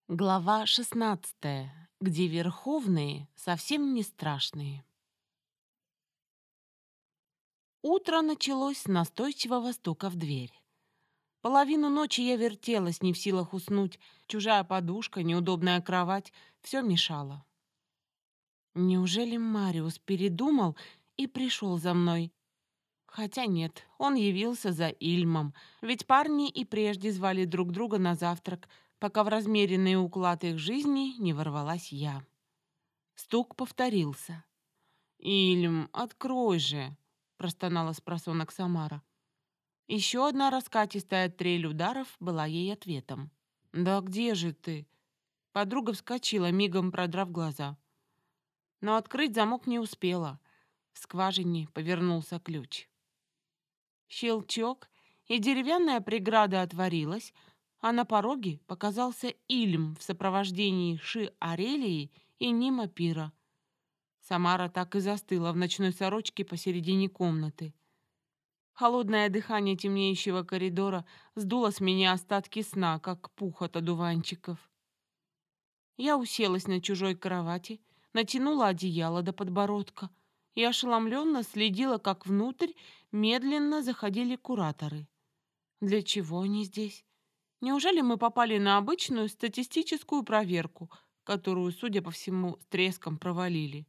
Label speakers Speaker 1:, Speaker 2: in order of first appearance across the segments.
Speaker 1: Глава 16, где верховные совсем не страшные. Утро началось с настойчивого стука в дверь. Половину ночи я вертелась, не в силах уснуть. Чужая подушка, неудобная кровать — все мешало. Неужели Мариус передумал и пришел за мной? Хотя нет, он явился за Ильмом, ведь парни и прежде звали друг друга на завтрак, пока в размеренный уклад их жизни не ворвалась я. Стук повторился. «Ильм, открой же!» — простонала спросонок Самара. Еще одна раскатистая трель ударов была ей ответом. «Да где же ты?» Подруга вскочила, мигом продрав глаза. Но открыть замок не успела. В скважине повернулся ключ. Щелчок, и деревянная преграда отворилась, а на пороге показался Ильм в сопровождении Ши Арелии и Нима Пира. Самара так и застыла в ночной сорочке посередине комнаты. Холодное дыхание темнеющего коридора сдуло с меня остатки сна, как пух от одуванчиков. Я уселась на чужой кровати, натянула одеяло до подбородка и ошеломленно следила, как внутрь медленно заходили кураторы. Для чего они здесь? Неужели мы попали на обычную статистическую проверку, которую, судя по всему, с треском провалили?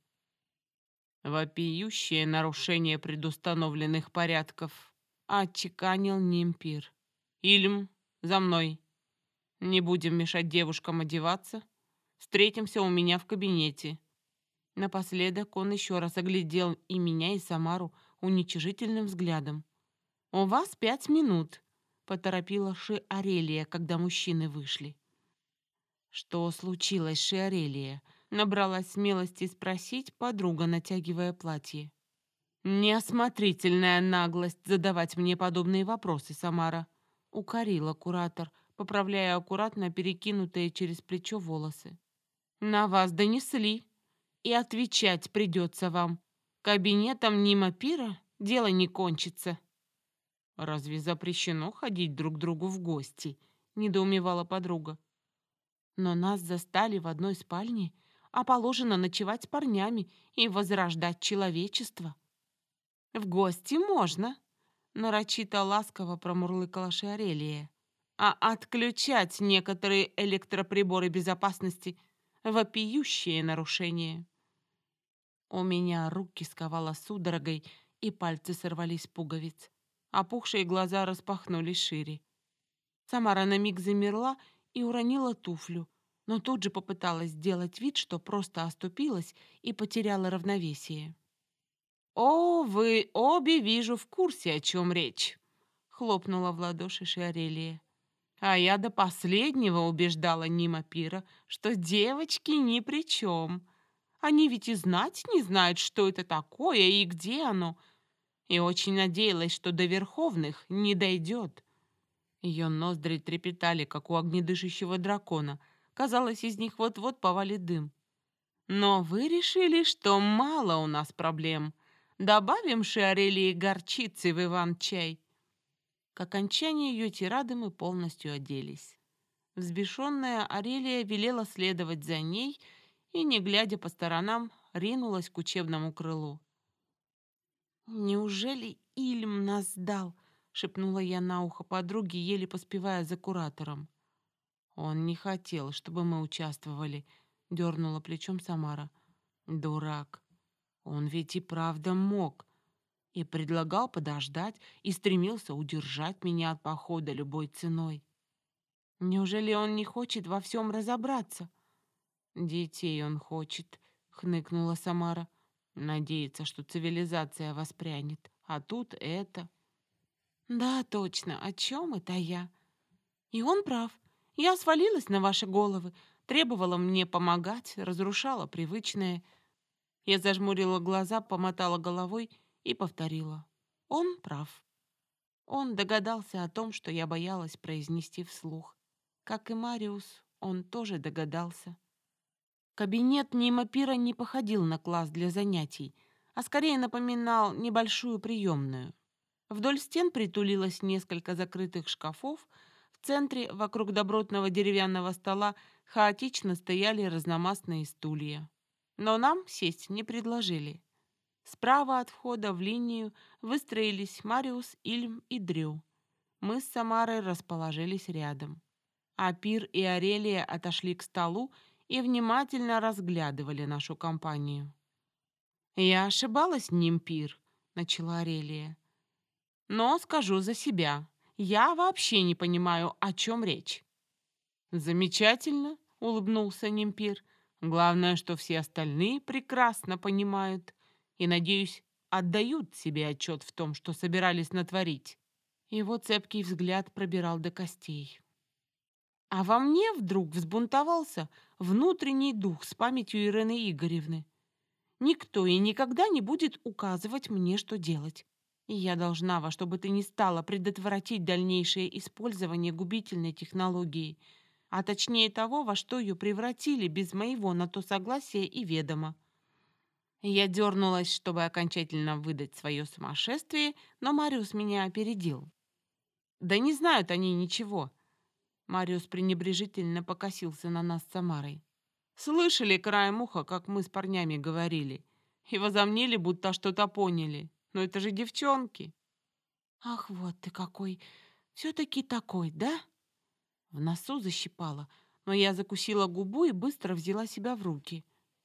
Speaker 1: Вопиющее нарушение предустановленных порядков, отчеканил Нимпир. Ильм, за мной. Не будем мешать девушкам одеваться. Встретимся у меня в кабинете. Напоследок он еще раз оглядел и меня, и Самару уничижительным взглядом. «У вас 5 минут», — поторопила Шиарелия, когда мужчины вышли. «Что случилось, Шиарелия?» — набралась смелости спросить подруга, натягивая платье. «Неосмотрительная наглость задавать мне подобные вопросы, Самара», — укорила куратор, поправляя аккуратно перекинутые через плечо волосы. «На вас донесли, и отвечать придется вам. Кабинетом Нима Пира дело не кончится». «Разве запрещено ходить друг к другу в гости?» — недоумевала подруга. «Но нас застали в одной спальне, а положено ночевать с парнями и возрождать человечество». «В гости можно», — нарочито ласково промурлыкала Шиарелия. «А отключать некоторые электроприборы безопасности — вопиющее нарушение». У меня руки сковало судорогой, и пальцы сорвались с пуговиц. Опухшие глаза распахнулись шире. Самара на миг замерла и уронила туфлю, но тут же попыталась сделать вид, что просто оступилась и потеряла равновесие. «О, вы обе, вижу, в курсе, о чем речь!» — хлопнула в ладоши Шиарелия. «А я до последнего убеждала Нима Пира, что девочки ни при чем. Они ведь и знать не знают, что это такое и где оно, и очень надеялась, что до Верховных не дойдет». Ее ноздри трепетали, как у огнедышащего дракона. Казалось, из них вот-вот повалит дым. «Но вы решили, что мало у нас проблем. Добавим Шиарелии горчицы в Иван-чай». К окончанию ее тирады мы полностью оделись. Взбешенная Арелия велела следовать за ней и, не глядя по сторонам, ринулась к учебному крылу. «Неужели Ильм нас сдал?» — шепнула я на ухо подруге, еле поспевая за куратором. «Он не хотел, чтобы мы участвовали», — дернула плечом Самара. «Дурак. Он ведь и правда мог. И предлагал подождать, и стремился удержать меня от похода любой ценой. Неужели он не хочет во всем разобраться?» «Детей он хочет», — хныкнула Самара. «Надеется, что цивилизация воспрянет. А тут это...» «Да, точно. О чем это я?» «И он прав. Я свалилась на ваши головы, требовала мне помогать, разрушала привычное». Я зажмурила глаза, помотала головой и повторила. «Он прав». Он догадался о том, что я боялась произнести вслух. Как и Мариус, он тоже догадался. Кабинет Нима Пира не походил на класс для занятий, а скорее напоминал небольшую приемную. Вдоль стен притулилось несколько закрытых шкафов, в В центре, вокруг добротного деревянного стола, хаотично стояли разномастные стулья. Но нам сесть не предложили. Справа от входа в линию выстроились Мариус, Ильм и Дрю. Мы с Самарой расположились рядом. А Пир и Арелия отошли к столу и внимательно разглядывали нашу компанию. «Я ошибалась, Нимпир», — начала Арелия. «Но скажу за себя. Я вообще не понимаю, о чем речь». «Замечательно», — улыбнулся Нимпир. «Главное, что все остальные прекрасно понимают и, надеюсь, отдают себе отчет в том, что собирались натворить». Его цепкий взгляд пробирал до костей. А во мне вдруг взбунтовался внутренний дух с памятью Ирены Игоревны. Никто и никогда не будет указывать мне, что делать. И я должна во что бы то ни стало предотвратить дальнейшее использование губительной технологии, а точнее того, во что ее превратили без моего на то согласия и ведома. Я дернулась, чтобы окончательно выдать свое сумасшествие, но Мариус меня опередил. «Да не знают они ничего». Мариус пренебрежительно покосился на нас с Самарой. «Слышали краем уха, как мы с парнями говорили, и возомнили, будто что-то поняли. Но это же девчонки». «Ах, вот ты какой! Все-таки такой, да?» В носу защипало, но я закусила губу и быстро взяла себя в руки.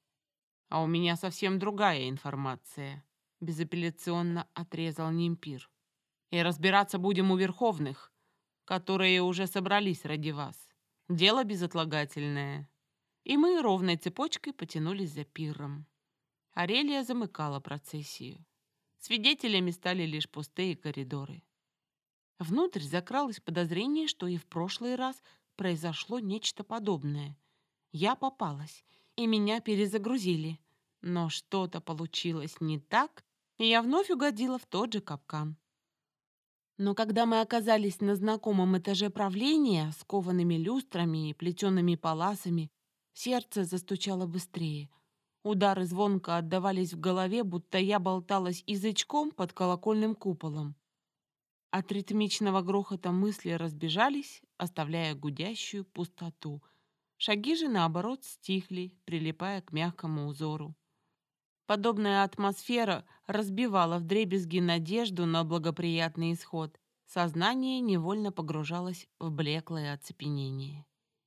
Speaker 1: «А у меня совсем другая информация», — безапелляционно отрезал Нимпир. «И разбираться будем у верховных, которые уже собрались ради вас. Дело безотлагательное». И мы ровной цепочкой потянулись за пиром. Арелия замыкала процессию. Свидетелями стали лишь пустые коридоры. Внутрь закралось подозрение, что и в прошлый раз произошло нечто подобное. Я попалась, и меня перезагрузили. Но что-то получилось не так, и я вновь угодила в тот же капкан. Но когда мы оказались на знакомом этаже правления с коваными люстрами и плетеными паласами, сердце застучало быстрее. Удары звонко отдавались в голове, будто я болталась язычком под колокольным куполом. От ритмичного грохота мысли разбежались, оставляя гудящую пустоту. Шаги же, наоборот, стихли, прилипая к мягкому узору. Подобная атмосфера разбивала вдребезги надежду на благоприятный исход. Сознание невольно погружалось в блеклое оцепенение.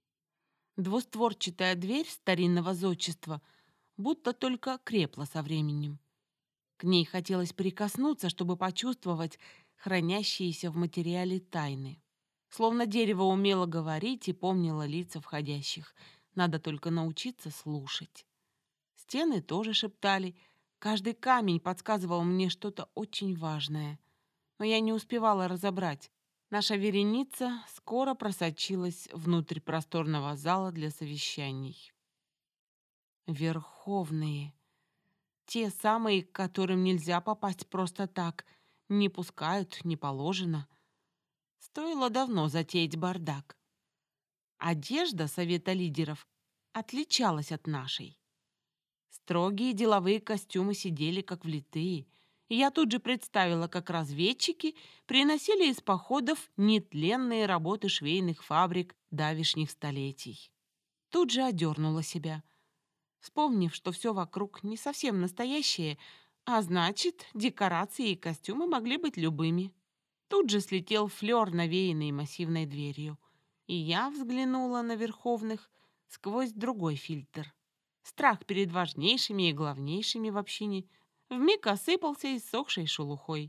Speaker 1: Двустворчатая дверь старинного зодчества будто только крепла со временем. К ней хотелось прикоснуться, чтобы почувствовать хранящиеся в материале тайны. Словно дерево умело говорить и помнило лица входящих. Надо только научиться слушать. Стены тоже шептали. Каждый камень подсказывал мне что-то очень важное. Но я не успевала разобрать. Наша вереница скоро просочилась внутрь просторного зала для совещаний. Верховные. Те самые, к которым нельзя попасть просто так. Не пускают, не положено. Стоило давно затеять бардак. Одежда совета лидеров отличалась от нашей. Строгие деловые костюмы сидели как влитые, и я тут же представила, как разведчики приносили из походов нетленные работы швейных фабрик давишних столетий. Тут же одернула себя, вспомнив, что все вокруг не совсем настоящее, а значит, декорации и костюмы могли быть любыми. Тут же слетел флер, навеянный массивной дверью, и я взглянула на верховных сквозь другой фильтр. Страх перед важнейшими и главнейшими в общине вмиг осыпался иссохшей шелухой.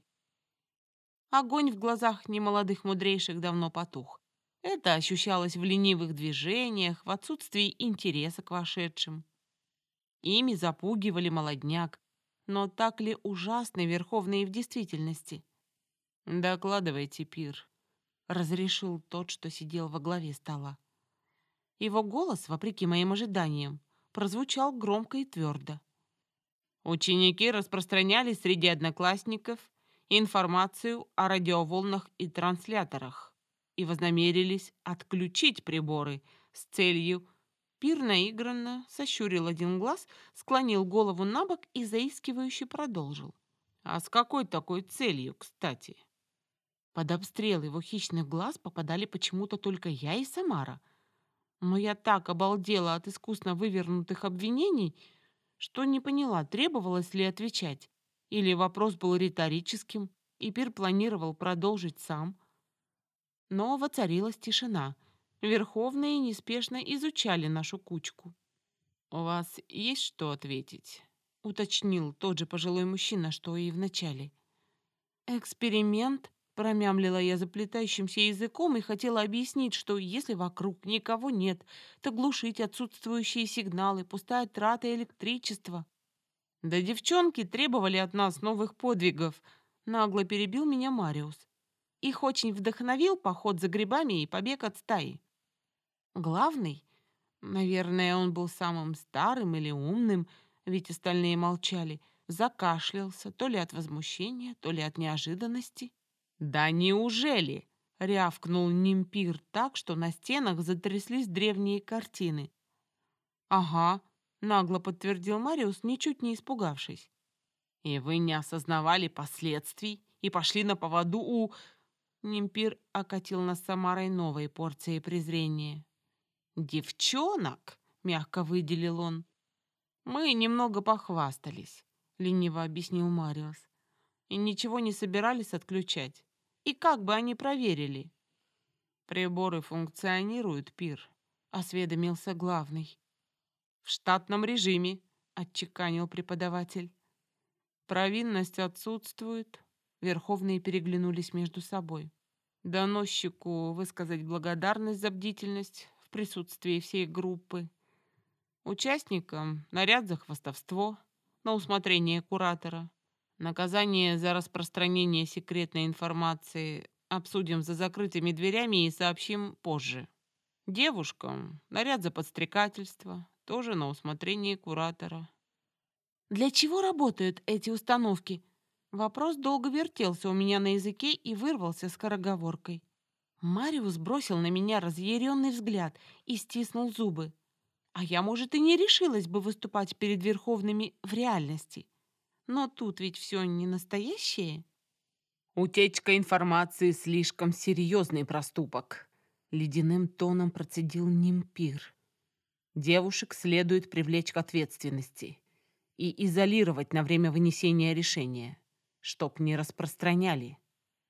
Speaker 1: Огонь в глазах немолодых мудрейших давно потух. Это ощущалось в ленивых движениях, в отсутствии интереса к вошедшим. Ими запугивали молодняк, но так ли ужасны верховные в действительности? «Докладывайте, Пир», — разрешил тот, что сидел во главе стола. Его голос, вопреки моим ожиданиям, прозвучал громко и твердо. Ученики распространяли среди одноклассников информацию о радиоволнах и трансляторах и вознамерились отключить приборы с целью. Пир наигранно сощурил один глаз, склонил голову на бок и заискивающе продолжил. «А с какой такой целью, кстати?» Под обстрел его хищных глаз попадали почему-то только я и Самара. Но я так обалдела от искусно вывернутых обвинений, что не поняла, требовалось ли отвечать. Или вопрос был риторическим, и Пир планировал продолжить сам. Но воцарилась тишина. Верховные неспешно изучали нашу кучку. «У вас есть что ответить?» — уточнил тот же пожилой мужчина, что и в начале. «Эксперимент?» — промямлила я заплетающимся языком и хотела объяснить, что если вокруг никого нет, то глушить отсутствующие сигналы, пустая трата электричества. «Да девчонки требовали от нас новых подвигов», — нагло перебил меня Мариус. Их очень вдохновил поход за грибами и побег от стаи. Главный, наверное, он был самым старым или умным, ведь остальные молчали, закашлялся то ли от возмущения, то ли от неожиданности. «Да неужели?» — рявкнул Нимпир так, что на стенах затряслись древние картины. «Ага», — нагло подтвердил Мариус, ничуть не испугавшись. «И вы не осознавали последствий и пошли на поводу у...» Нимпир окатил нас Самарой новой порцией презрения. «Девчонок!» — мягко выделил он. «Мы немного похвастались», — лениво объяснил Мариус. «И ничего не собирались отключать. И как бы они проверили?» «Приборы функционируют, Пир», — осведомился главный. «В штатном режиме», — отчеканил преподаватель. «Провинность отсутствует». Верховные переглянулись между собой. Доносчику высказать благодарность за бдительность в присутствии всей группы. Участникам наряд за хвастовство на усмотрение куратора. Наказание за распространение секретной информации обсудим за закрытыми дверями и сообщим позже. Девушкам наряд за подстрекательство тоже на усмотрение куратора. «Для чего работают эти установки?» Вопрос долго вертелся у меня на языке и вырвался скороговоркой. Мариус бросил на меня разъяренный взгляд и стиснул зубы. А я, может, и не решилась бы выступать перед верховными в реальности. Но тут ведь все не настоящее. «Утечка информации — слишком серьезный проступок», — ледяным тоном процедил Нимпир. «Девушек следует привлечь к ответственности и изолировать на время вынесения решения, чтоб не распространяли».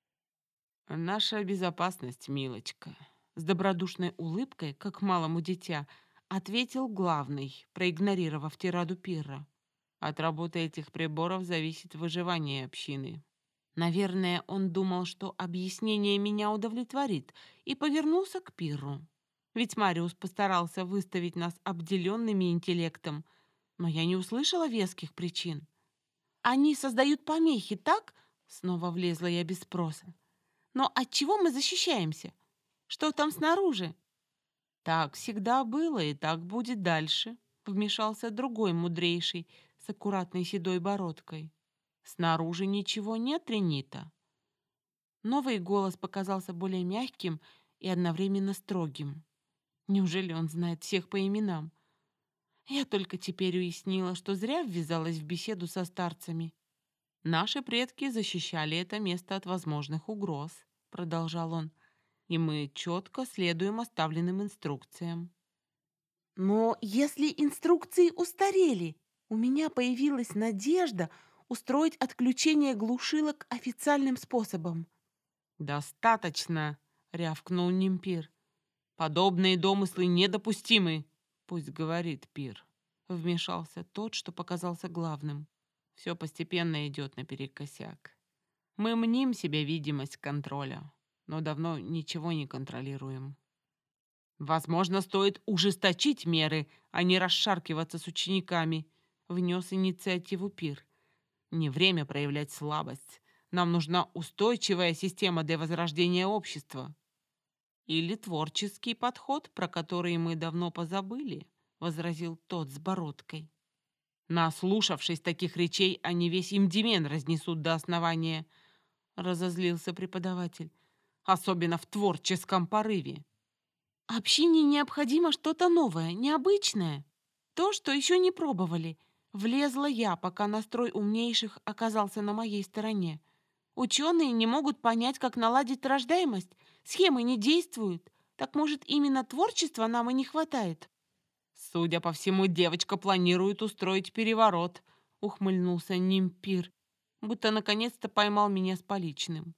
Speaker 1: «Наша безопасность, милочка», — с добродушной улыбкой, как малому дитя, ответил главный, проигнорировав тираду Пирра. «От работы этих приборов зависит выживание общины». Наверное, он думал, что объяснение меня удовлетворит, и повернулся к Пирру. Ведь Мариус постарался выставить нас обделенными интеллектом, но я не услышала веских причин. «Они создают помехи, так?» — снова влезла я без спроса. «Но от чего мы защищаемся? Что там снаружи?» «Так всегда было и так будет дальше», — вмешался другой мудрейший с аккуратной седой бородкой. «Снаружи ничего нет, Ренита». Новый голос показался более мягким и одновременно строгим. Неужели он знает всех по именам? Я только теперь уяснила, что зря ввязалась в беседу со старцами. «Наши предки защищали это место от возможных угроз», — продолжал он, «и мы четко следуем оставленным инструкциям». «Но если инструкции устарели, у меня появилась надежда устроить отключение глушилок официальным способом». «Достаточно», — рявкнул Нимпир. «Подобные домыслы недопустимы». «Пусть говорит Пир», — вмешался тот, что показался главным. «Все постепенно идет наперекосяк. Мы мним себе видимость контроля, но давно ничего не контролируем». «Возможно, стоит ужесточить меры, а не расшаркиваться с учениками», — внес инициативу Пир. «Не время проявлять слабость. Нам нужна устойчивая система для возрождения общества». «Или творческий подход, про который мы давно позабыли», — возразил тот с бородкой. «Наслушавшись таких речей, они весь имдимен разнесут до основания», — разозлился преподаватель. «Особенно в творческом порыве». «Общине необходимо что-то новое, необычное. То, что еще не пробовали». Влезла я, пока настрой умнейших оказался на моей стороне. Ученые не могут понять, как наладить рождаемость. Схемы не действуют. Так, может, именно творчества нам и не хватает? Судя по всему, девочка планирует устроить переворот, ухмыльнулся Нимпир, будто наконец-то поймал меня с поличным.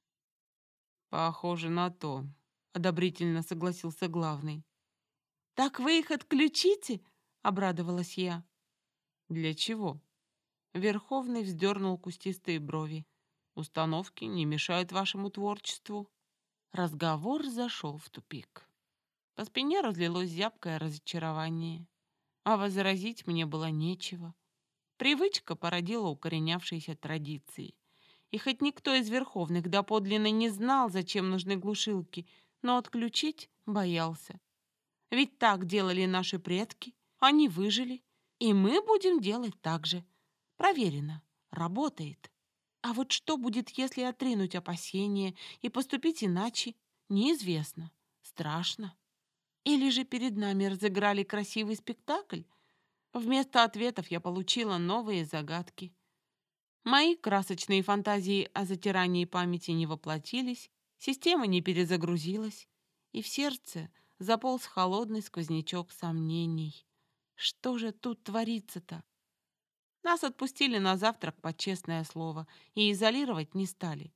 Speaker 1: Похоже на то, одобрительно согласился главный. Так вы их отключите? Обрадовалась я. Для чего? Верховный вздернул кустистые брови. Установки не мешают вашему творчеству. Разговор зашел в тупик. По спине разлилось зябкое разочарование, а возразить мне было нечего. Привычка породила укоренявшиеся традиции. И хоть никто из верховных доподлинно не знал, зачем нужны глушилки, но отключить боялся. Ведь так делали наши предки, они выжили, и мы будем делать так же. Проверено, работает. А вот что будет, если отринуть опасения и поступить иначе, неизвестно, страшно. Или же перед нами разыграли красивый спектакль? Вместо ответов я получила новые загадки. Мои красочные фантазии о затирании памяти не воплотились, система не перезагрузилась, и в сердце заполз холодный сквознячок сомнений. Что же тут творится-то? Нас отпустили на завтрак под честное слово и изолировать не стали.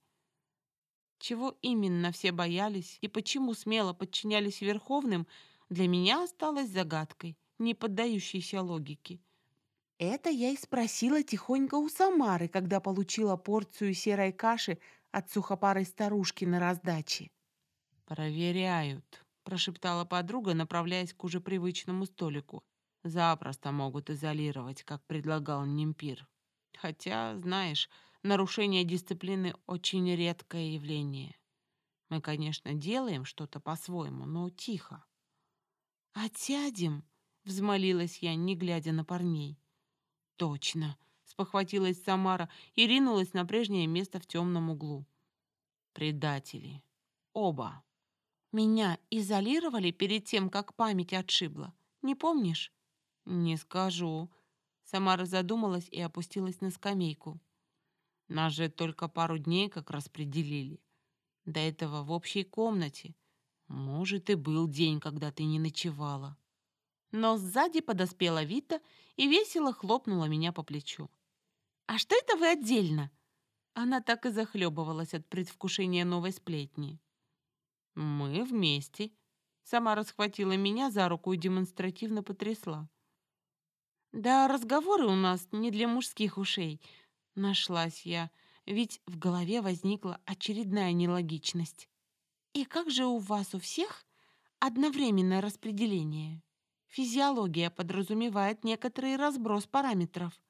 Speaker 1: Чего именно все боялись и почему смело подчинялись верховным, для меня осталось загадкой, не поддающейся логике. Это я и спросила тихонько у Самары, когда получила порцию серой каши от сухопарой старушки на раздаче. «Проверяют», — прошептала подруга, направляясь к уже привычному столику. «Запросто могут изолировать, как предлагал Нимпир. Хотя, знаешь, нарушение дисциплины очень редкое явление. Мы, конечно, делаем что-то по-своему, но тихо». «Отсядем», — взмолилась я, не глядя на парней. «Точно», — спохватилась Самара и ринулась на прежнее место в темном углу. «Предатели. Оба». «Меня изолировали перед тем, как память отшибла. Не помнишь?» «Не скажу». Самара задумалась и опустилась на скамейку. «Нас же только пару дней как распределили. До этого в общей комнате. Может, и был день, когда ты не ночевала». Но сзади подоспела Вита и весело хлопнула меня по плечу. «А что это вы отдельно?» Она так и захлебывалась от предвкушения новой сплетни. «Мы вместе». Сама расхватила меня за руку и демонстративно потрясла. «Да, разговоры у нас не для мужских ушей», — нашлась я, ведь в голове возникла очередная нелогичность. «И как же у вас у всех одновременное распределение? Физиология подразумевает некоторый разброс параметров».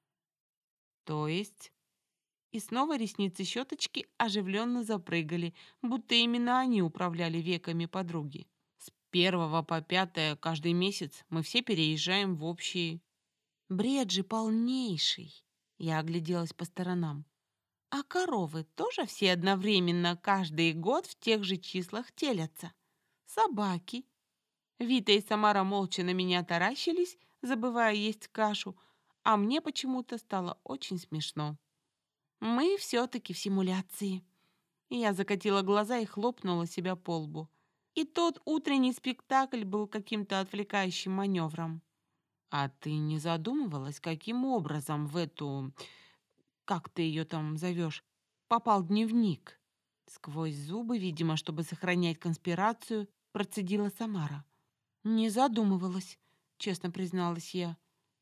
Speaker 1: «То есть?» И снова ресницы-щеточки оживленно запрыгали, будто именно они управляли веками подруги. «С 1 по 5 каждый месяц мы все переезжаем в общие». «Бред же полнейший!» Я огляделась по сторонам. «А коровы тоже все одновременно каждый год в тех же числах телятся? Собаки?» Вита и Самара молча на меня таращились, забывая есть кашу, а мне почему-то стало очень смешно. «Мы все-таки в симуляции». Я закатила глаза и хлопнула себя по лбу. И тот утренний спектакль был каким-то отвлекающим маневром. «А ты не задумывалась, каким образом в эту, как ты ее там зовешь, попал дневник?» Сквозь зубы, видимо, чтобы сохранять конспирацию, процедила Самара. «Не задумывалась», — честно призналась я.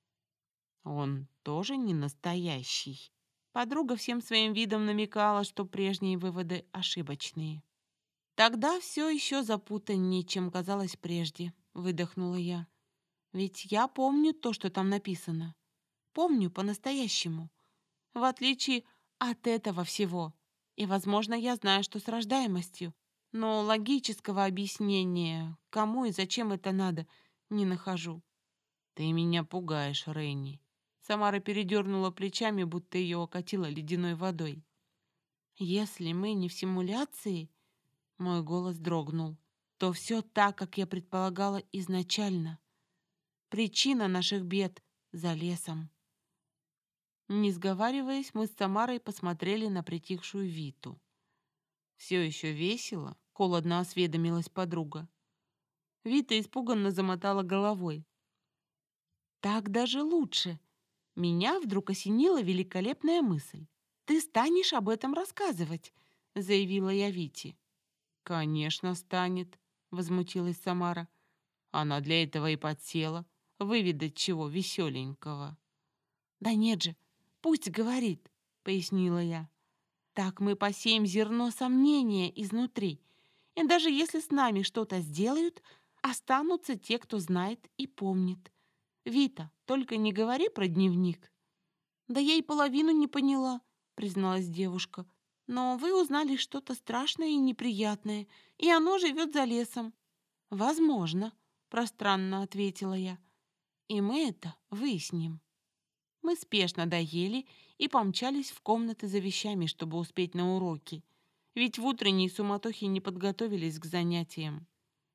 Speaker 1: «Он тоже не настоящий». Подруга всем своим видом намекала, что прежние выводы ошибочные. «Тогда все еще запутаннее, чем казалось прежде», — выдохнула я. «Ведь я помню то, что там написано. Помню по-настоящему. В отличие от этого всего. И, возможно, я знаю, что с рождаемостью. Но логического объяснения, кому и зачем это надо, не нахожу». «Ты меня пугаешь, Ренни». Самара передернула плечами, будто ее окатило ледяной водой. «Если мы не в симуляции, — мой голос дрогнул, — то все так, как я предполагала изначально. Причина наших бед за лесом». Не сговариваясь, мы с Тамарой посмотрели на притихшую Виту. «Все еще весело?» — холодно осведомилась подруга. Вита испуганно замотала головой. «Так даже лучше!» Меня вдруг осенила великолепная мысль. «Ты станешь об этом рассказывать», — заявила я Вите. «Конечно, станет», — возмутилась Самара. «Она для этого и подсела. Выведать чего веселенького». «Да нет же, пусть говорит», — пояснила я. «Так мы посеем зерно сомнения изнутри. И даже если с нами что-то сделают, останутся те, кто знает и помнит. Вита, только не говори про дневник». «Да я и половину не поняла», — призналась девушка. «Но вы узнали что-то страшное и неприятное, и оно живет за лесом». «Возможно», — пространно ответила я. «И мы это выясним». Мы спешно доели и помчались в комнаты за вещами, чтобы успеть на уроки. Ведь в утренней суматохе не подготовились к занятиям.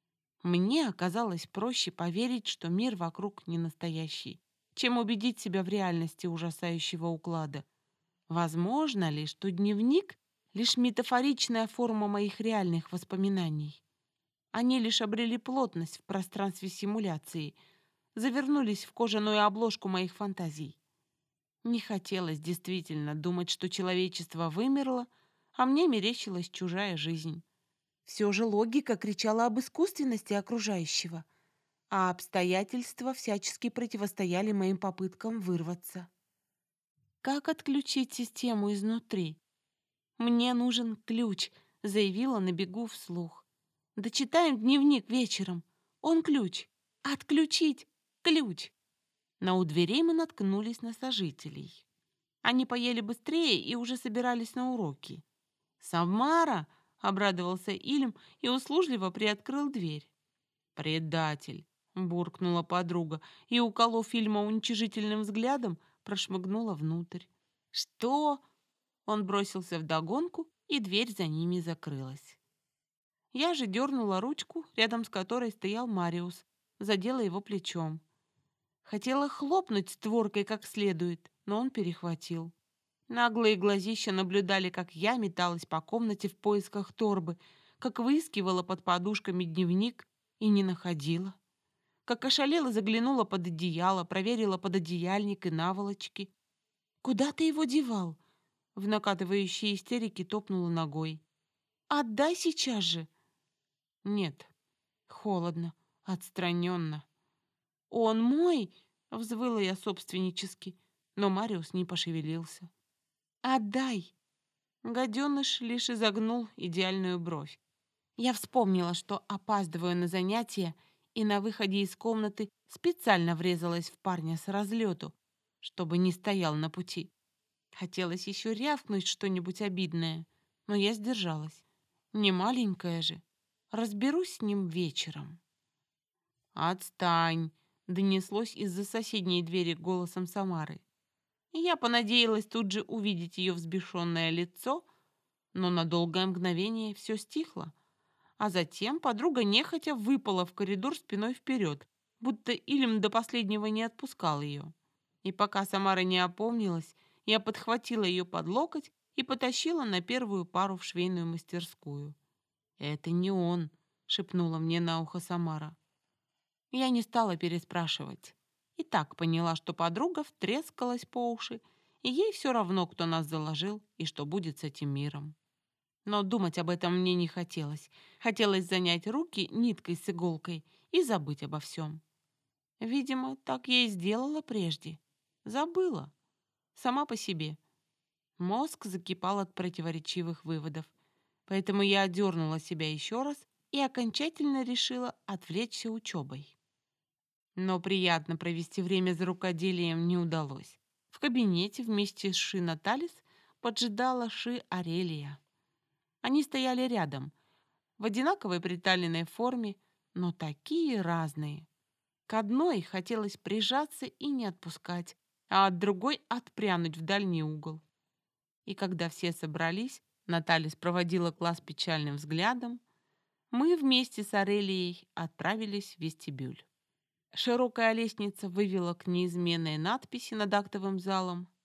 Speaker 1: Мне оказалось проще поверить, что мир вокруг не настоящий, чем убедить себя в реальности ужасающего уклада. Возможно ли, что дневник — лишь метафоричная форма моих реальных воспоминаний? Они лишь обрели плотность в пространстве симуляции, завернулись в кожаную обложку моих фантазий. Не хотелось действительно думать, что человечество вымерло, а мне мерещилась чужая жизнь. Все же логика кричала об искусственности окружающего, а обстоятельства всячески противостояли моим попыткам вырваться. Как отключить систему изнутри? «Мне нужен ключ», — заявила на бегу вслух. «Дочитаем дневник вечером. Он ключ. Отключить ключ». Но у дверей мы наткнулись на сожителей. Они поели быстрее и уже собирались на уроки. «Самара!» — обрадовался Илем и услужливо приоткрыл дверь. «Предатель!» — буркнула подруга и, уколов Ильма уничижительным взглядом, прошмыгнула внутрь. «Что?» — он бросился вдогонку, и дверь за ними закрылась. Я же дернула ручку, рядом с которой стоял Мариус, задела его плечом. Хотела хлопнуть створкой как следует, но он перехватил. Наглые глазища наблюдали, как я металась по комнате в поисках торбы, как выискивала под подушками дневник и не находила. Как ошалела заглянула под одеяло, проверила пододеяльник и наволочки. «Куда ты его девал?» В накатывающей истерике топнула ногой. «Отдай сейчас же!» «Нет». Холодно, отстраненно. «Он мой!» — взвыла я собственнически, но Мариус не пошевелился. «Отдай!» Гаденыш лишь изогнул идеальную бровь. Я вспомнила, что опаздываю на занятия, и на выходе из комнаты специально врезалась в парня с разлету, чтобы не стоял на пути. Хотелось еще рявкнуть что-нибудь обидное, но я сдержалась. Не маленькая же. Разберусь с ним вечером. «Отстань!» — донеслось из-за соседней двери голосом Самары. Я понадеялась тут же увидеть ее взбешенное лицо, но на долгое мгновение все стихло, а затем подруга нехотя выпала в коридор спиной вперед, будто Илем до последнего не отпускал ее. И пока Самара не опомнилась, я подхватила ее под локоть и потащила на первую пару в швейную мастерскую. «Это не он», — шепнула мне на ухо Самара. Я не стала переспрашивать. И так поняла, что подруга втрескалась по уши, и ей все равно, кто нас заложил и что будет с этим миром. Но думать об этом мне не хотелось. Хотелось занять руки ниткой с иголкой и забыть обо всем. Видимо, так я и сделала прежде. Забыла. Сама по себе. Мозг закипал от противоречивых выводов. Поэтому я одернула себя еще раз и окончательно решила отвлечься учебой. Но приятно провести время за рукоделием не удалось. В кабинете вместе с Ши Наталис поджидала Ши Арелия. Они стояли рядом, в одинаковой приталенной форме, но такие разные. К одной хотелось прижаться и не отпускать, а от другой отпрянуть в дальний угол. И когда все собрались, Наталис проводила класс печальным взглядом, мы вместе с Арелией отправились в вестибюль. Широкая лестница вывела к неизменной надписи над актовым залом.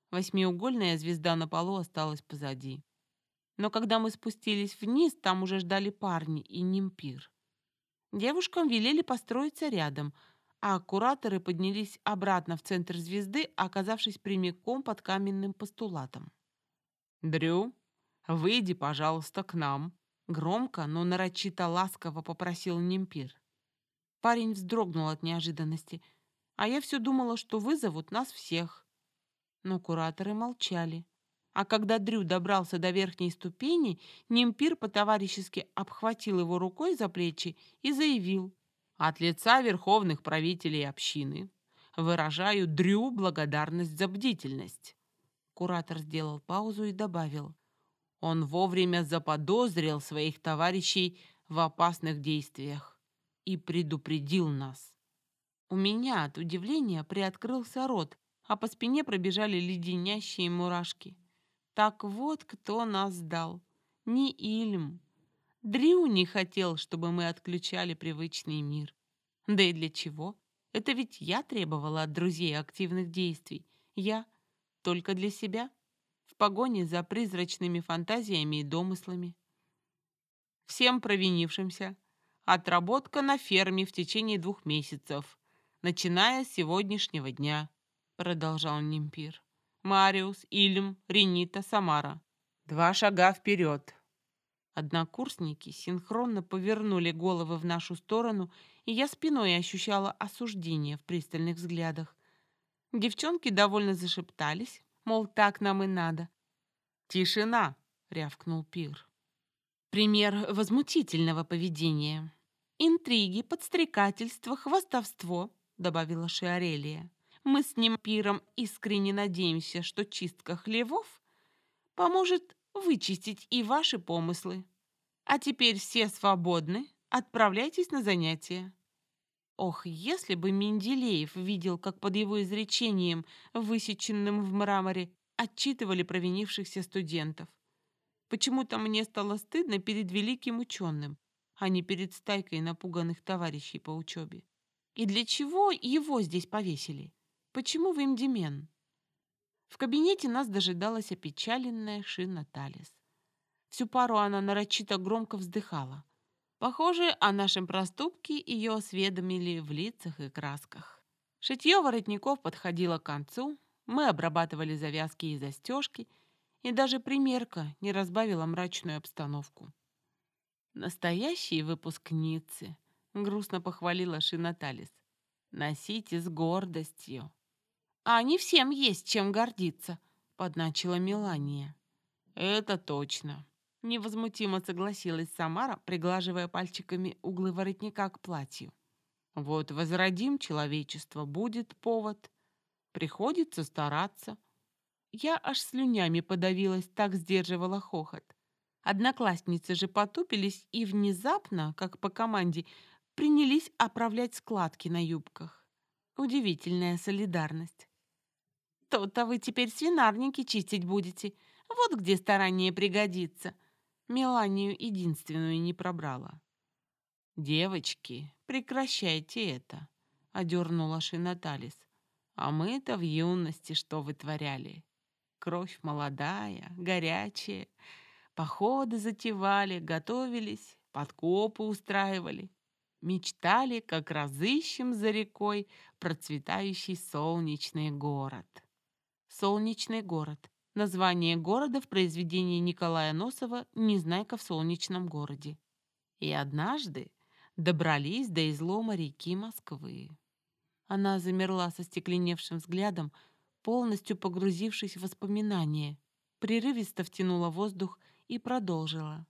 Speaker 1: Восьмиугольная звезда на полу осталась позади. Но когда мы спустились вниз, там уже ждали парни и Нимпир. Девушкам велели построиться рядом, а кураторы поднялись обратно в центр звезды, оказавшись прямиком под каменным постулатом. «Дрю, выйди, пожалуйста, к нам», — громко, но нарочито ласково попросил Нимпир. Парень вздрогнул от неожиданности, а я все думала, что вызовут нас всех. Но кураторы молчали. А когда Дрю добрался до верхней ступени, Нимпир по-товарищески обхватил его рукой за плечи и заявил: «От лица верховных правителей общины выражаю Дрю благодарность за бдительность». Куратор сделал паузу и добавил: «Он вовремя заподозрил своих товарищей в опасных действиях и предупредил нас». У меня от удивления приоткрылся рот, а по спине пробежали леденящие мурашки. Так вот кто нас сдал. Не Ильм. Дрю не хотел, чтобы мы отключали привычный мир. Да и для чего? Это ведь я требовала от друзей активных действий. Я только для себя, в погоне за призрачными фантазиями и домыслами. Всем провинившимся отработка на ферме в течение 2 месяцев, начиная с сегодняшнего дня, продолжал Нимпир. Мариус, Ильм, Ренита, Самара. 2 шага вперед. Однокурсники синхронно повернули головы в нашу сторону, и я спиной ощущала осуждение в пристальных взглядах. Девчонки довольно зашептались, мол, так нам и надо. «Тишина!» — рявкнул Пир. Пример возмутительного поведения. «Интриги, подстрекательство, хвастовство», — добавила Шиорелия. «Мы с ним Пиром искренне надеемся, что чистка хлевов поможет вычистить и ваши помыслы. А теперь все свободны, отправляйтесь на занятия». Ох, если бы Менделеев видел, как под его изречением, высеченным в мраморе, отчитывали провинившихся студентов. Почему-то мне стало стыдно перед великим ученым, а не перед стайкой напуганных товарищей по учебе. И для чего его здесь повесили? Почему в Имдимен? В кабинете нас дожидалась опечаленная Шина Талис. Всю пару она нарочито громко вздыхала. Похоже, о нашем проступке ее осведомили в лицах и красках. Шитье воротников подходило к концу, мы обрабатывали завязки и застежки, и даже примерка не разбавила мрачную обстановку. «Настоящие выпускницы», — грустно похвалила Шина Талис. «Носите с гордостью». «А не всем есть чем гордиться», — подначила Мелания. «Это точно», — невозмутимо согласилась Самара, приглаживая пальчиками углы воротника к платью. «Вот возродим человечество, будет повод. Приходится стараться». Я аж слюнями подавилась, так сдерживала хохот. Одноклассницы же потупились и внезапно, как по команде, принялись оправлять складки на юбках. Удивительная солидарность. «То-то вы теперь свинарники чистить будете. Вот где старание пригодится». Меланию единственную не пробрала. «Девочки, прекращайте это», — одернула Шинаталис. «А мы-то в юности что вытворяли? Кровь молодая, горячая. Походы затевали, готовились, подкопы устраивали. Мечтали, как разыщем за рекой процветающий солнечный город». Солнечный город. Название города в произведении Николая Носова «Незнайка в солнечном городе». И однажды добрались до излома реки Москвы. Она замерла со стекленевшим взглядом, полностью погрузившись в воспоминания, прерывисто втянула воздух и продолжила.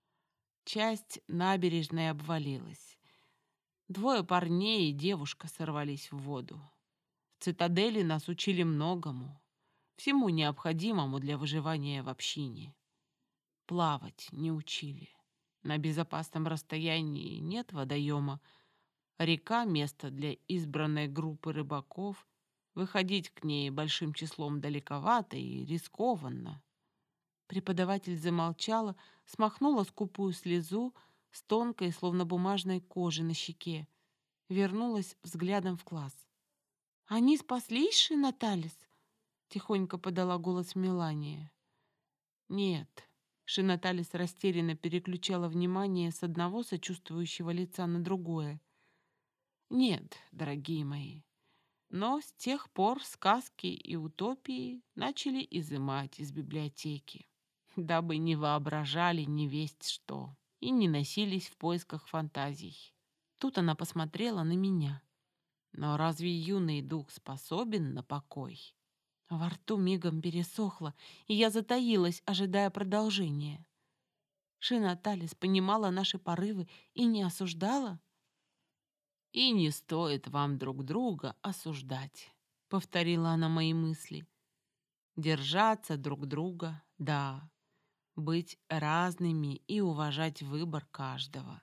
Speaker 1: Часть набережной обвалилась. 2 парней и девушка сорвались в воду. В цитадели нас учили многому, всему необходимому для выживания в общине. Плавать не учили. На безопасном расстоянии нет водоема. Река — место для избранной группы рыбаков. Выходить к ней большим числом далековато и рискованно. Преподаватель замолчала, смахнула скупую слезу с тонкой, словно бумажной кожи на щеке. Вернулась взглядом в класс. «Они спаслись, Наталис?» тихонько подала голос Мелания. «Нет». Шинаталис растерянно переключала внимание с одного сочувствующего лица на другое. «Нет, дорогие мои. Но с тех пор сказки и утопии начали изымать из библиотеки, дабы не воображали невесть что и не носились в поисках фантазий». Тут она посмотрела на меня. «Но разве юный дух способен на покой?» Во рту мигом пересохло, и я затаилась, ожидая продолжения. Шина Талис понимала наши порывы и не осуждала? «И не стоит вам друг друга осуждать», — повторила она мои мысли. «Держаться друг друга, да, быть разными и уважать выбор каждого».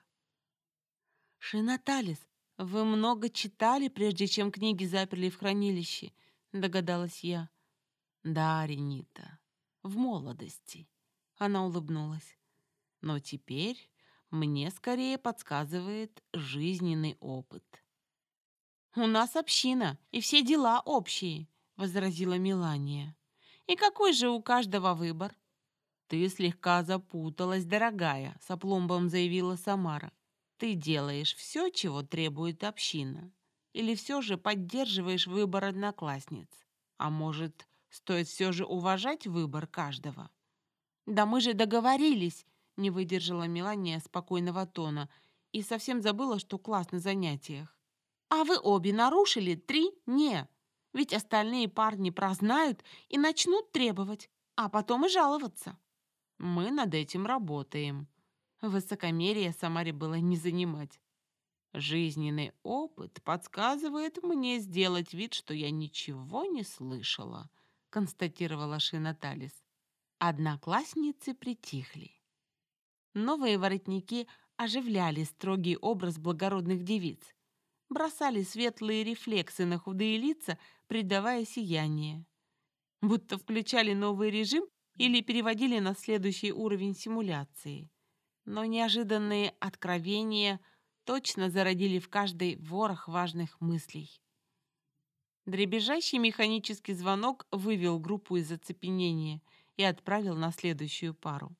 Speaker 1: «Шина Талис, вы много читали, прежде чем книги заперли в хранилище?» — догадалась я. «Да, Ренита, в молодости», — она улыбнулась. «Но теперь мне скорее подсказывает жизненный опыт». «У нас община, и все дела общие», — возразила Мелания. «И какой же у каждого выбор?» «Ты слегка запуталась, дорогая», — с опломбом заявила Самара. «Ты делаешь все, чего требует община? Или все же поддерживаешь выбор одноклассниц? А может, стоит все же уважать выбор каждого?» «Да мы же договорились», — не выдержала Мелания спокойного тона и совсем забыла, что класс на занятиях. «А вы обе нарушили 3 «не». Ведь остальные парни прознают и начнут требовать, а потом и жаловаться». «Мы над этим работаем». Высокомерие Самаре было не занимать. «Жизненный опыт подсказывает мне сделать вид, что я ничего не слышала», констатировала Шина Талис. Одноклассницы притихли. Новые воротники оживляли строгий образ благородных девиц, бросали светлые рефлексы на худые лица, придавая сияние. Будто включали новый режим или переводили на следующий уровень симуляции. Но неожиданные откровения точно зародили в каждой ворох важных мыслей. Дребезжащий механический звонок вывел группу из оцепенения и отправил на следующую пару.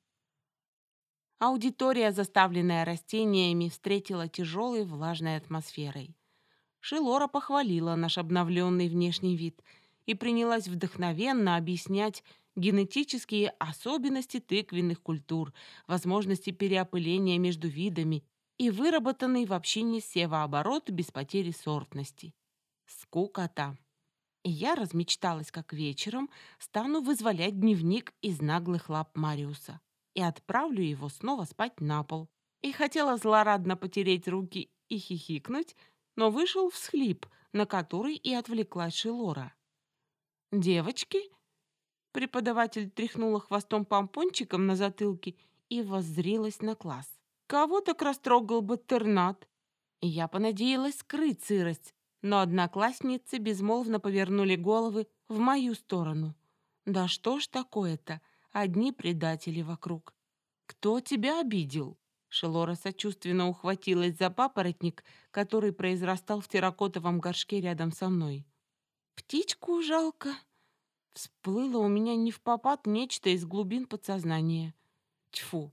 Speaker 1: Аудитория, заставленная растениями, встретила тяжелой влажной атмосферой. Шилора похвалила наш обновленный внешний вид и принялась вдохновенно объяснять генетические особенности тыквенных культур, возможности переопыления между видами и выработанный в общине севооборот без потери сортности. Скукота. И я размечталась, как вечером стану вызволять дневник из наглых лап Мариуса и отправлю его снова спать на пол. И хотела злорадно потереть руки и хихикнуть, но вышел всхлип, на который и отвлеклась Шилора. «Девочки?» Преподаватель тряхнула хвостом-помпончиком на затылке и воззрилась на класс. «Кого так растрогал баттернат?» Я понадеялась скрыть сырость, но одноклассницы безмолвно повернули головы в мою сторону. «Да что ж такое-то? Одни предатели вокруг». «Кто тебя обидел?» Шелора сочувственно ухватилась за папоротник, который произрастал в терракотовом горшке рядом со мной. «Птичку жалко». Всплыло у меня невпопад нечто из глубин подсознания. Тьфу.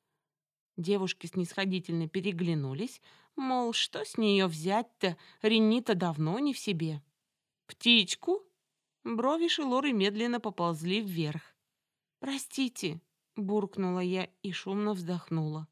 Speaker 1: Девушки снисходительно переглянулись, мол, что с нее взять-то, Ренита давно не в себе. «Птичку?» Брови Шелоры медленно поползли вверх. «Простите», — буркнула я и шумно вздохнула.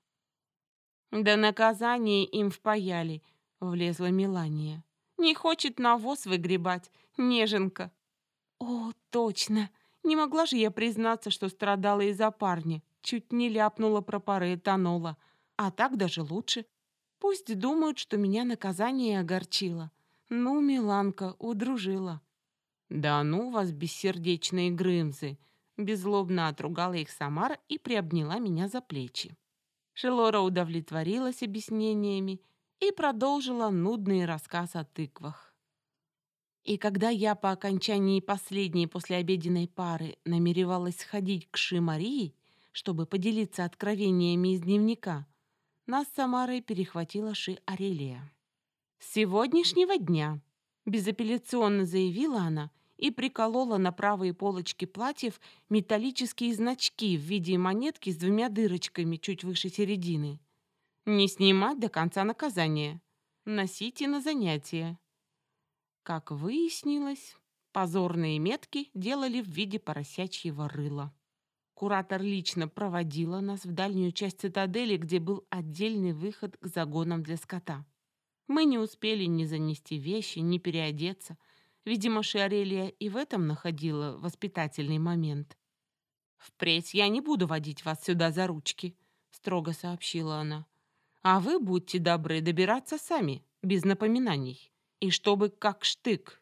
Speaker 1: «Да наказание им впаяли», — влезла Мелания. «Не хочет навоз выгребать, неженка». «О, точно! Не могла же я признаться, что страдала из-за парня. Чуть не ляпнула про параэтанола. А так даже лучше. Пусть думают, что меня наказание огорчило. Ну, Миланка, удружила». «Да ну вас, бессердечные грымзы!» Беззлобно отругала их Самара и приобняла меня за плечи. Шелора удовлетворилась объяснениями и продолжила нудный рассказ о тыквах. И когда я по окончании последней послеобеденной пары намеревалась сходить к Ши Марии, чтобы поделиться откровениями из дневника, нас с Самарой перехватила Ши Арелия. «С сегодняшнего дня», — безапелляционно заявила она и приколола на правые полочки платьев металлические значки в виде монетки с двумя дырочками чуть выше середины. Не снимать до конца наказания. Носите на занятия. Как выяснилось, позорные метки делали в виде поросячьего рыла. Куратор лично проводила нас в дальнюю часть цитадели, где был отдельный выход к загонам для скота. Мы не успели ни занести вещи, ни переодеться. Видимо, Шиарелия и в этом находила воспитательный момент. «Впредь я не буду водить вас сюда за ручки», — строго сообщила она. «А вы будьте добры добираться сами, без напоминаний. И чтобы как штык».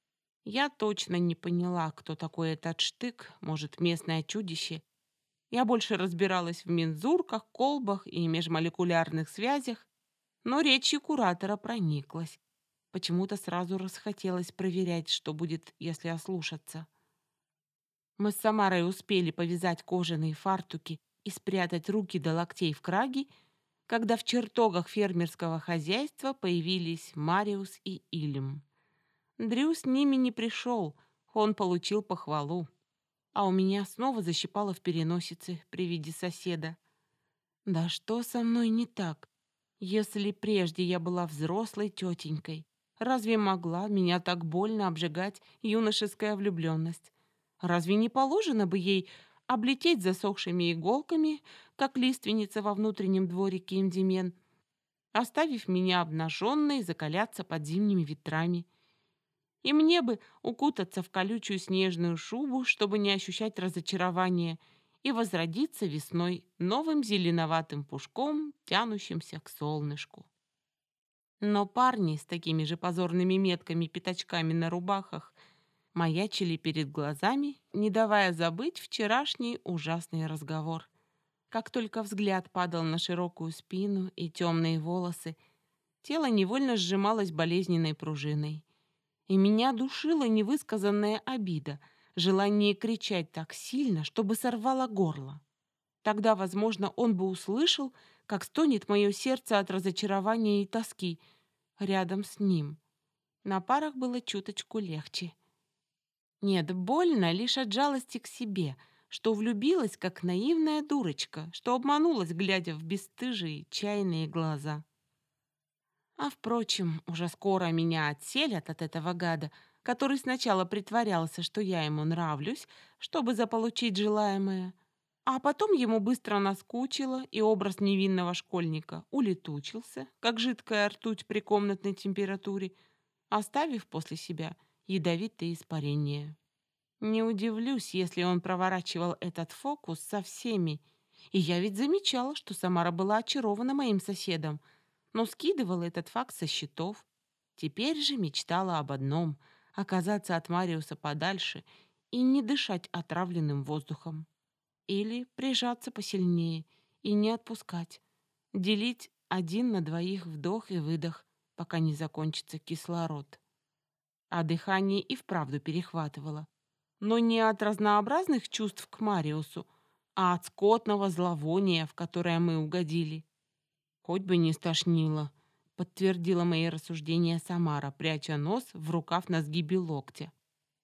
Speaker 1: Я точно не поняла, кто такой этот штык, может, местное чудище. Я больше разбиралась в мензурках, колбах и межмолекулярных связях, но речью куратора прониклась. Почему-то сразу расхотелось проверять, что будет, если ослушаться. Мы с Самарой успели повязать кожаные фартуки и спрятать руки до локтей в краге, когда в чертогах фермерского хозяйства появились Мариус и Илем. Дрю с ними не пришел, он получил похвалу. А у меня снова защипало в переносице при виде соседа. Да что со мной не так? Если прежде я была взрослой тетенькой, разве могла меня так больно обжигать юношеская влюбленность? Разве не положено бы ей облететь засохшими иголками, как лиственница во внутреннем дворике Индимен, оставив меня обнаженной закаляться под зимними ветрами? И мне бы укутаться в колючую снежную шубу, чтобы не ощущать разочарования, и возродиться весной новым зеленоватым пушком, тянущимся к солнышку. Но парни с такими же позорными метками-пятачками на рубахах маячили перед глазами, не давая забыть вчерашний ужасный разговор. Как только взгляд падал на широкую спину и темные волосы, тело невольно сжималось болезненной пружиной. И меня душила невысказанная обида, желание кричать так сильно, чтобы сорвало горло. Тогда, возможно, он бы услышал, как стонет мое сердце от разочарования и тоски рядом с ним. На парах было чуточку легче. Нет, больно лишь от жалости к себе, что влюбилась, как наивная дурочка, что обманулась, глядя в бесстыжие чайные глаза. А, впрочем, уже скоро меня отселят от этого гада, который сначала притворялся, что я ему нравлюсь, чтобы заполучить желаемое, а потом ему быстро наскучило, и образ невинного школьника улетучился, как жидкая ртуть при комнатной температуре, оставив после себя ядовитые испарения. Не удивлюсь, если он проворачивал этот фокус со всеми. И я ведь замечала, что Самара была очарована моим соседом, но скидывала этот факт со счетов. Теперь же мечтала об одном — оказаться от Мариуса подальше и не дышать отравленным воздухом. Или прижаться посильнее и не отпускать. Делить 1 на 2 вдох и выдох, пока не закончится кислород. А дыхание и вправду перехватывало. Но не от разнообразных чувств к Мариусу, а от скотного зловония, в которое мы угодили. «Хоть бы не стошнило», — подтвердила мои рассуждения Самара, пряча нос в рукав на сгибе локтя.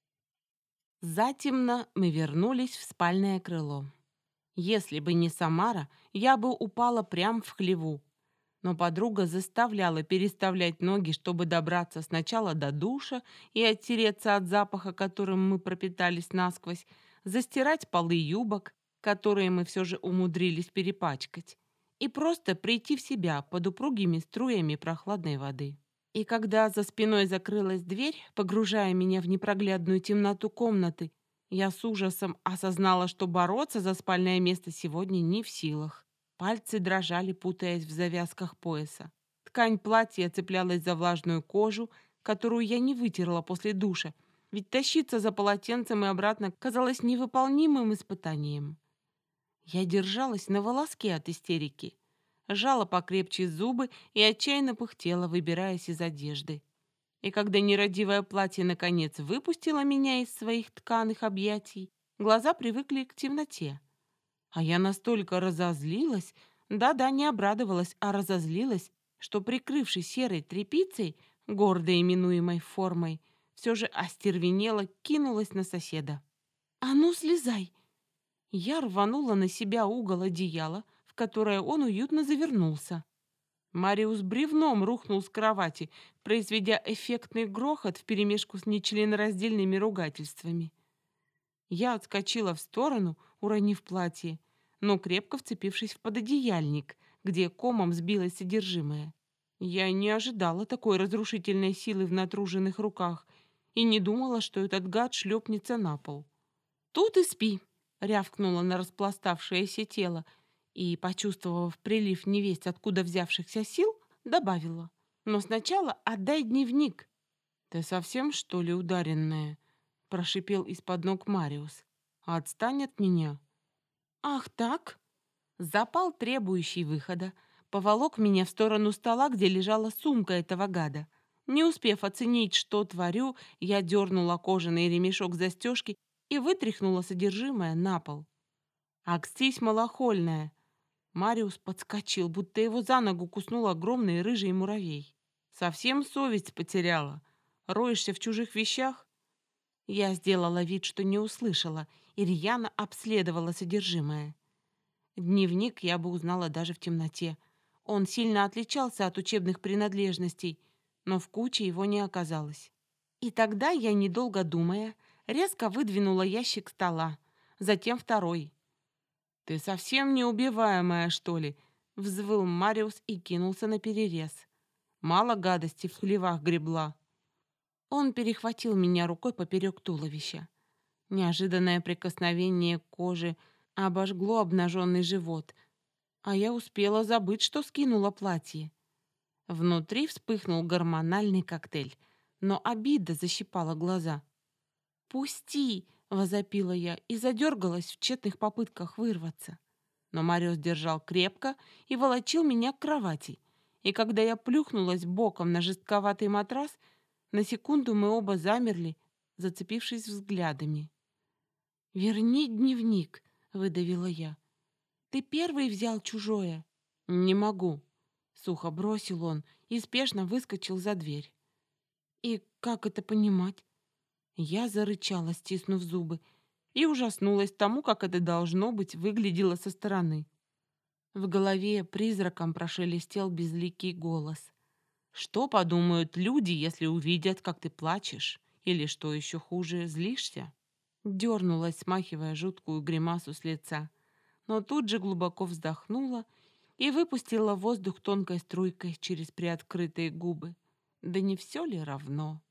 Speaker 1: Затемно мы вернулись в спальное крыло. Если бы не Самара, я бы упала прямо в хлеву. Но подруга заставляла переставлять ноги, чтобы добраться сначала до душа и оттереться от запаха, которым мы пропитались насквозь, застирать полы юбок, которые мы все же умудрились перепачкать, и просто прийти в себя под упругими струями прохладной воды. И когда за спиной закрылась дверь, погружая меня в непроглядную темноту комнаты, я с ужасом осознала, что бороться за спальное место сегодня не в силах. Пальцы дрожали, путаясь в завязках пояса. Ткань платья цеплялась за влажную кожу, которую я не вытерла после душа, ведь тащиться за полотенцем и обратно казалось невыполнимым испытанием. Я держалась на волоске от истерики, сжала покрепче зубы и отчаянно пыхтела, выбираясь из одежды. И когда нерадивое платье наконец выпустило меня из своих тканых объятий, глаза привыкли к темноте. А я настолько разозлилась, да-да, не обрадовалась, а разозлилась, что, прикрывшись серой тряпицей, гордо именуемой формой, все же остервенела, кинулась на соседа. «А ну, слезай!» Я рванула на себя угол одеяла, в которое он уютно завернулся. Мариус бревном рухнул с кровати, произведя эффектный грохот вперемешку с нечленораздельными ругательствами. Я отскочила в сторону, уронив платье, но крепко вцепившись в пододеяльник, где комом сбилось содержимое. Я не ожидала такой разрушительной силы в натруженных руках и не думала, что этот гад шлепнется на пол. «Тут и спи!» — рявкнула на распластавшееся тело и, почувствовав прилив невесть откуда взявшихся сил, добавила. «Но сначала отдай дневник». «Ты совсем, что ли, ударенная?» — прошипел из-под ног Мариус. «Отстань от меня». «Ах так?» Запал, требующий выхода, поволок меня в сторону стола, где лежала сумка этого гада. Не успев оценить, что творю, я дернула кожаный ремешок застежки и вытряхнула содержимое на пол. «Акстись, малохольная!» Мариус подскочил, будто его за ногу куснул огромный рыжий муравей. «Совсем совесть потеряла? Роешься в чужих вещах?» Я сделала вид, что не услышала, и рьяно обследовала содержимое. Дневник я бы узнала даже в темноте. Он сильно отличался от учебных принадлежностей, но в куче его не оказалось. И тогда я, недолго думая, резко выдвинула ящик стола, затем второй. «Ты совсем неубиваемая, что ли?» — взвыл Мариус и кинулся на перерез. «Мало гадости в хлевах гребла». Он перехватил меня рукой поперек туловища. Неожиданное прикосновение к коже обожгло обнаженный живот, а я успела забыть, что скинула платье. Внутри вспыхнул гормональный коктейль, но обида защипала глаза. «Пусти!» — возопила я и задергалась в тщетных попытках вырваться. Но Мариус держал крепко и волочил меня к кровати. И когда я плюхнулась боком на жестковатый матрас, на секунду мы оба замерли, зацепившись взглядами. «Верни дневник», — выдавила я. «Ты первый взял чужое». «Не могу», — сухо бросил он и спешно выскочил за дверь. «И как это понимать?» Я зарычала, стиснув зубы, и ужаснулась тому, как это должно быть выглядело со стороны. В голове призраком прошелестел безликий голос. «Что подумают люди, если увидят, как ты плачешь? Или, что еще хуже, злишься?» Дернулась, смахивая жуткую гримасу с лица, но тут же глубоко вздохнула и выпустила воздух тонкой струйкой через приоткрытые губы. Да не все ли равно?